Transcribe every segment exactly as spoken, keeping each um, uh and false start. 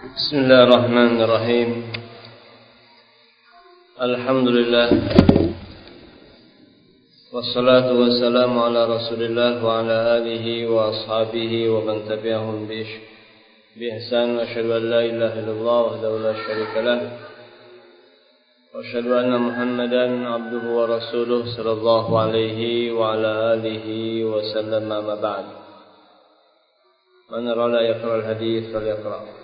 Bismillahirrahmanirrahim. Alhamdulillah. Wassalatu wassalamu ala Rasulillah wa ala alihi wa ashabihi wa man tabi'ahum bi ihsan wa asyhadu an la ilaha illallah wahdahu la syarika lah wa asyhadu anna Muhammadan abduhu wa rasuluh sallallahu alaihi wa ala alihi wa sallam, amma ba'd. Man arada yaqra al-hadits falyaqra.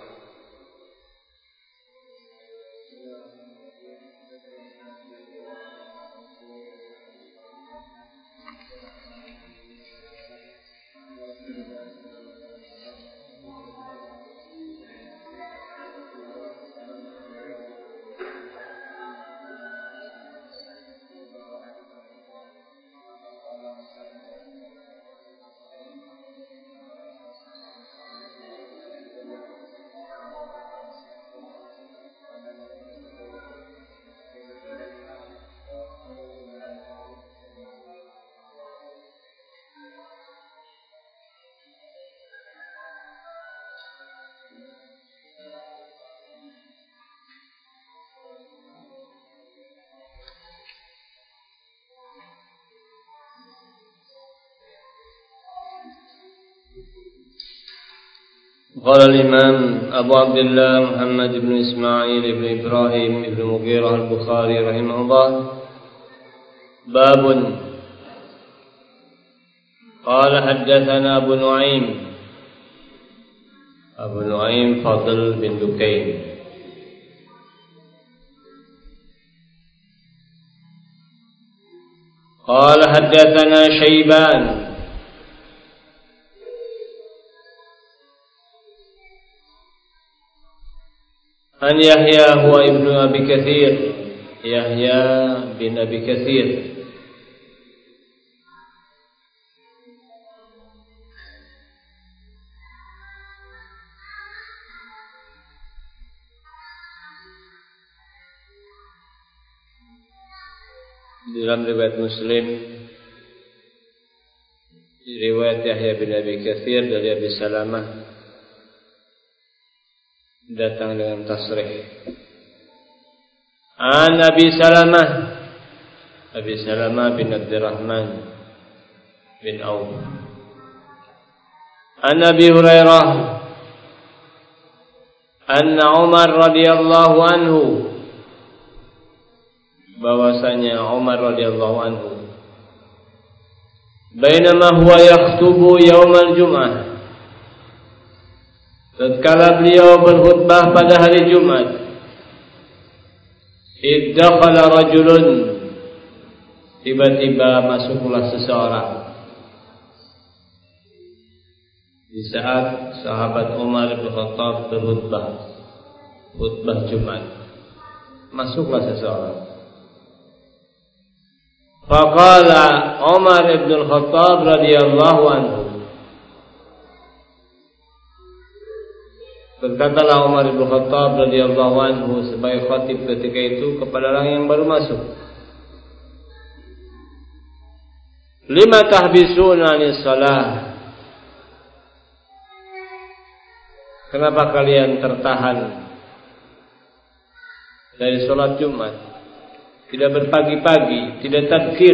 قال الإمام أبو عبد الله محمد بن إسماعيل بن إبراهيم بن مغيرة البخاري رحمه الله: باب. قال حدثنا أبو نعيم أبو نعيم فضل بن دكين قال حدثنا شيبان عن يحيى هو ابن أبي كثير يحيى بن أبي كثير di dalam riwayat Muslim, riwayat Yahya bin Abi Katsir dari Abi Salamah datang dengan tasrih. An Abi Salamah, Abi Salamah bin Abdurrahman bin Auf. An Abi Hurairah anna Umar radhiyallahu anhu, bahwasanya Umar radhiyallahu anhu bainama huwa yakhutubu yaumal jum'ah, tatkala beliau berkhutbah pada hari Jumat, iddakhala rajulun, tiba-tiba masuklah seseorang. Di saat sahabat Umar bin Khattab berkhutbah, khutbah Jumat, masuklah seseorang. Faqala Umar bin Khattab radhiyallahu anhu, berkatalah Umar bin Khattab radhiyallahu anhu sebagai khatib ketika itu kepada orang yang baru masuk: lima tahbisuna anis salah, kenapa kalian tertahan dari sholat Jumat, tidak berpagi-pagi, tidak tadzkir,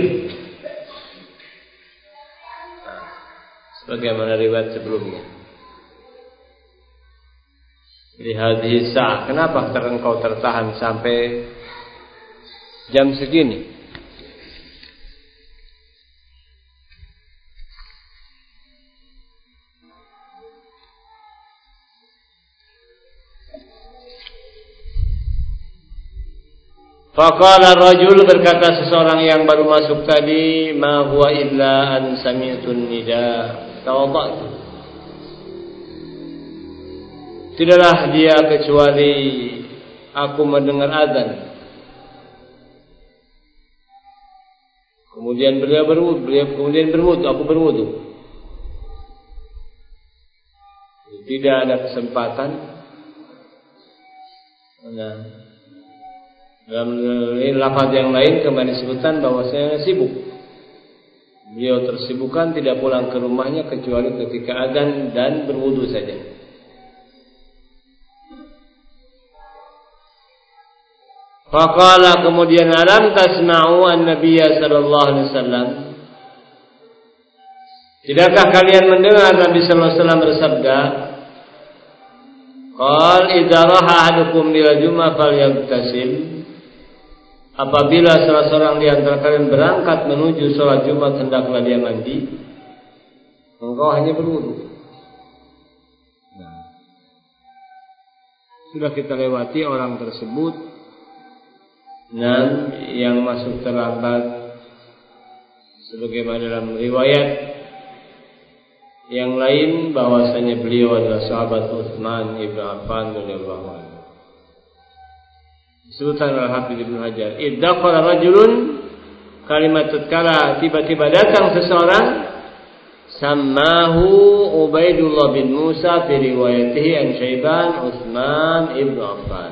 sebagaimana riwayat sebelumnya. Lihat hisa, kenapa engkau tertahan sampai jam segini? Faqala rajul, berkata seseorang yang baru masuk tadi, ma huwa illa an sami'tun nida tawadha'tu, tidaklah dia kecuali aku mendengar azan, kemudian beliau berwudu, beliau kemudian berwudu, aku berwudu. Tidak ada kesempatan. Nah, dalam lafaz yang lain kembali disebutkan bahwasanya sibuk. Beliau tersibukkan, tidak pulang ke rumahnya kecuali ketika azan dan berwudu saja. Faqala, kemudian, alam tasma'u an-nabiyya sallallahu alaihi wasallam, tidakkah kalian mendengar Nabi sallallahu alaihi wasallam bersabda, qal idza raha ahadukum ila jum'ah falyaghtasil, apabila salah seorang di antara kalian berangkat menuju salat Jumat hendaklah dia mandi, engkau hanya berwudu. Nah, sudah kita lewati orang tersebut, dan yang masuk terlambat sebagaimana dalam riwayat yang lain bahwasanya beliau adalah sahabat Utsman ibn Affan radhiyallahu anhu. Disebutkan oleh Hafiz Ibnu Hajar, iddaqala rajulun, kalimat tatkala tiba-tiba datang seseorang, sammahu Ubaidullah bin Musa fi riwayatihi an Syaiban Utsman ibn Affan.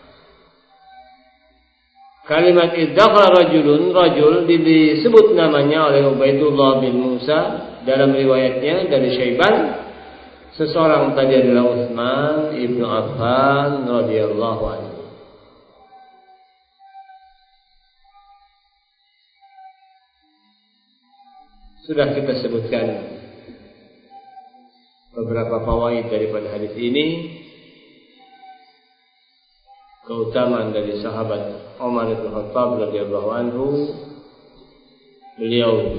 Kalimat iddaqala rajulun, rajul disebut namanya oleh Ubaidullah bin Musa dalam riwayatnya dari Syaiban. Seseorang tadi adalah Utsman ibn Affan radhiyallahu anhu. Sudah kita sebutkan beberapa fawaid daripada hadis ini. Keutamaan dari sahabat Umar bin Khattab radhiyallahu anhu, beliau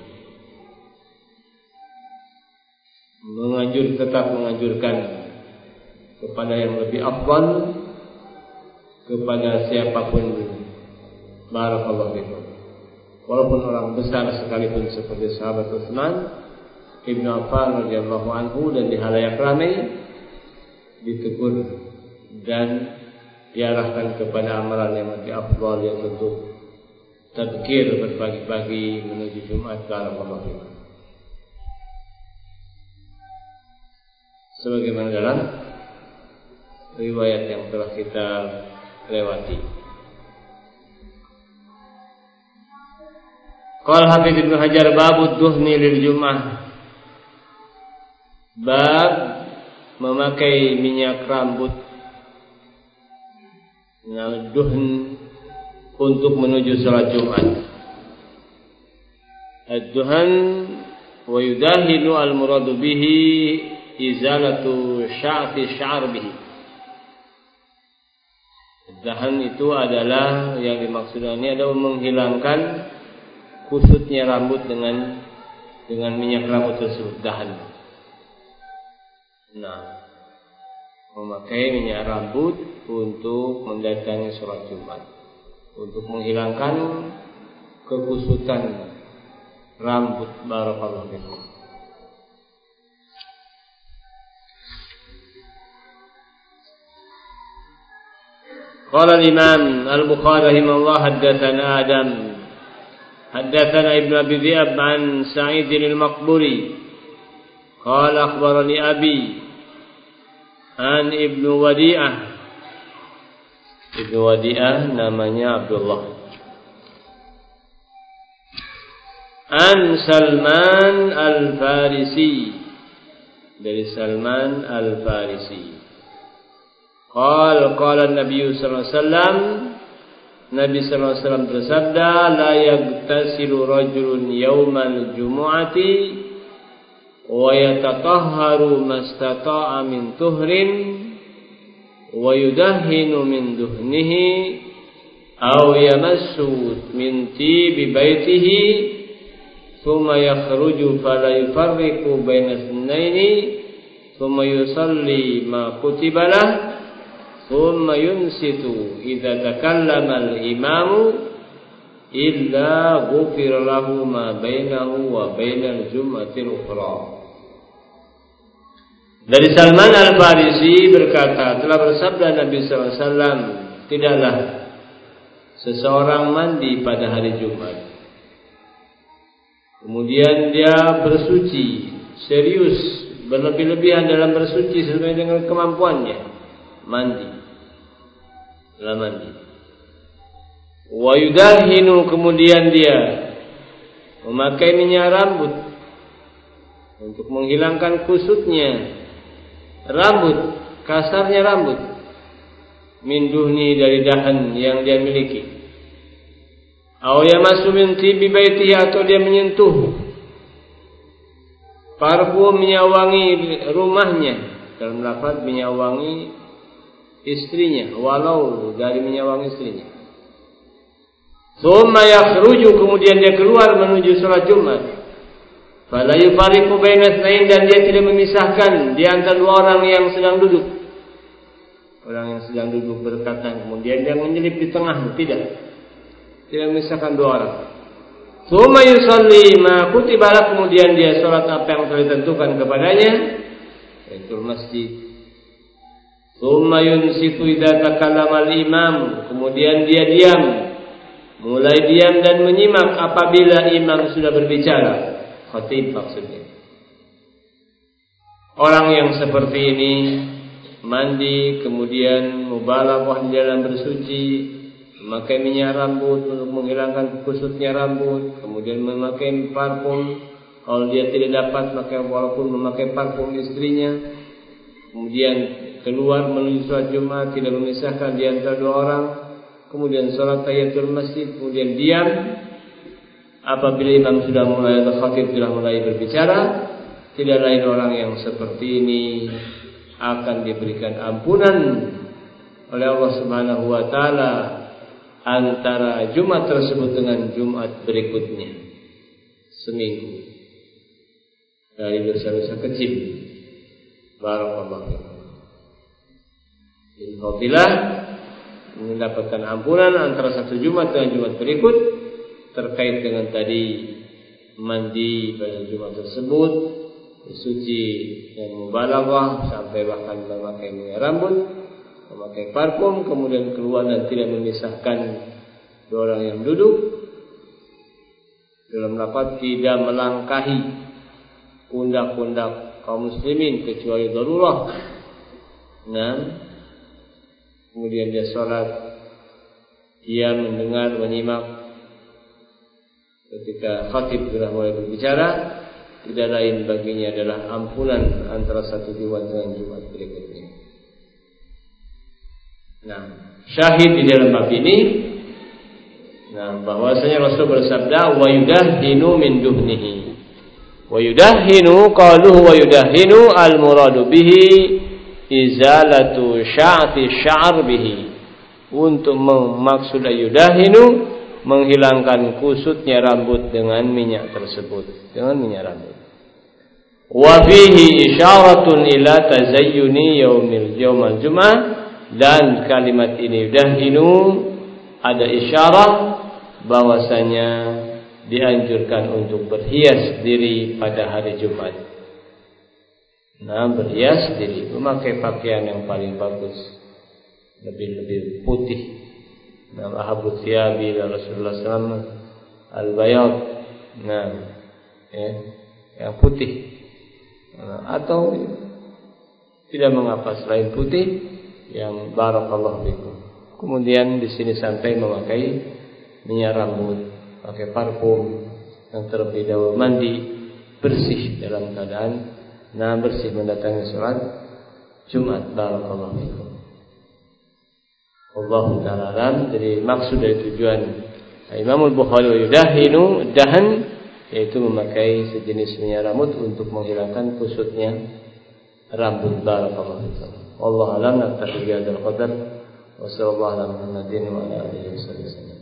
menganjur tetap menganjurkan kepada yang lebih afdal, kepada siapapun, barakallahu fikum, walaupun orang besar sekalipun seperti sahabat Utsman ibn Affan radhiyallahu anhu, dan di halayak ramai ditegur dan diarahkan kepada amalan yang lebih afdal, yang tentu tadzkir, berbagi-bagi menuju Jumat, barakallahu fikum, sebagaimana dalam riwayat yang telah kita lewati. Qala Hafiz Ibnu Hajar, babud duhni lil Jum'ah, bab memakai minyak rambut, nah, duhn, untuk menuju salat Jumat. Ad-duhan wa yudahinu al-muradu bihi izalatu sya'fi sya'ar bihi. Ad-duhan itu adalah, yang dimaksudkannya adalah menghilangkan kusutnya rambut dengan dengan minyak rambut tersebut, dahan. Nah, memakai minyak rambut untuk mendatangi sholat Jumat, untuk menghilangkan kekusutan rambut, barakallahu fikum. Qala al-Imam Al-Bukhari rahimahullah, haddatsana Adam حدثنا ابن أبي ذئب عن سعيد المقبري قال أخبرني أبي عن ابن وديعة. Ibnu Wadi'ah namanya Abdullah. An Salman Al-Farisi, dari Salman Al-Farisi. Qala qala Nabi sallallahu alaihi wasallam, Nabi sallallahu alaihi wasallam bersabda, la yagtasilu rajulun yaumal jumu'ati wa yatatahharu mastata'a min tuhrin wa yudahhinu min duhnihi aw yamassu min tibi baitihi thumma yakhruju fala yufarriqu baina ithnaini thumma yusalli ma kutiba lahu thumma yunsitu idza takallama al-imamu illa ghufira lahu ma bainahu wa bainal jum'atil ukhra. Dari Salman Al-Farisi berkata, telah bersabda Nabi sallallahu alaihi wasallam, tidaklah seseorang mandi pada hari Jumat, kemudian dia bersuci serius, berlebih-lebihan dalam bersuci sesuai dengan kemampuannya, mandi, telah mandi. Wa yudahinu, kemudian dia memakai minyak rambut untuk menghilangkan kusutnya rambut, kasarnya rambut. min duhni dari dahan yang dia miliki. Aw yamassu min tibi baitihi, atau dia menyentuh parfum menyawangi rumahnya, dalam lafaz menyawangi istrinya, walau dari menyawangi istrinya. Tsumma yakhruju, kemudian dia keluar menuju salat Jumat. Fala yufariqu baina itsnain, dan dia tidak memisahkan di antara dua orang yang sedang duduk. Orang yang sedang duduk berdekatan, kemudian dia menyelip di tengah, tidak. Tidak memisahkan dua orang. Tsumma yusalli ma kutiba lahu, kemudian dia salat apa yang telah ditentukan kepadanya, yaitu masjid. Tsumma yunsitu idza takallama al-imam, kemudian dia diam, mulai diam dan menyimak apabila imam sudah berbicara, khatib maksudnya. Orang yang seperti ini mandi, kemudian mubalaghah di dalam bersuci, memakai minyak rambut untuk menghilangkan kusutnya rambut, kemudian memakai parfum kalau dia tidak dapat maka walaupun memakai parfum istrinya, kemudian keluar menuju salat Jumat, tidak memisahkan di antara dua orang, kemudian salat tahiyatul masjid, kemudian diam apabila imam sudah mulai atau khatib sudah mulai berbicara, tidak lain orang yang seperti ini akan diberikan ampunan oleh Allah Subhanahu wa taala antara Jumat tersebut dengan Jumat berikutnya seminggu dari dosa-dosa kecil. Barakallahu fikum. Fadilah mendapatkan ampunan antara satu Jumat dengan Jumat berikut terkait dengan tadi mandi pada Jumat tersebut, bersuci dan mubalaghah sampai bahkan memakai minyak rambut, memakai parfum, kemudian keluar dan tidak memisahkan dua orang yang duduk. Dalam lafaz tidak melangkahi pundak-pundak kaum muslimin kecuali darurah. Nah, kemudian dia sholat, dia mendengar, menyimak ketika khatib sudah mulai berbicara, tidak lain baginya adalah ampunan antara satu Jumat dengan Jumat berikutnya. Nah, syahid di dalam bab ini, nah, bahwasanya Rasul bersabda, wa yudahhinu min duhnihi. Wa yudahhinu, qaluhu wa yudahhinu al-muradu bihi izalatu sya'ti sya'r bihi. Untuk maksud yudahhinu, menghilangkan kusutnya rambut dengan minyak tersebut, dengan minyak rambut. Wa fihi isyaratun ila tazayyuni yaumil yaumal jum'ah. Dan kalimat ini yudahhinu ada isyarat bahwasanya dianjurkan untuk berhias diri pada hari Jumat. Nah, berhias diri, memakai pakaian yang paling bagus, lebih-lebih putih. Nah, ahabbu thiyabi Rasulullah sallallahu alaihi wasallam al-bayad. Nah, ya, yang putih. Nah, atau tidak mengapa selain putih, yang barakallahu fikum. Kemudian di sini sampai memakai minyak rambut, pakai parfum, yang terlebih dahulu mandi bersih dalam keadaan nah bersih mendatangi salat Jumat. Barakallahu fikum. Wallahu ta'ala alam. Jadi maksud dari tujuan Imam Al-Bukhari yudahhinu dahan, yaitu memakai sejenis minyak rambut untuk menghilangkan kusutnya rambut. Barakallahu fikum. Allah alam, naktafi bihadzal qadar wa sallallahu ala Muhammadin wa ala alihi wasallam.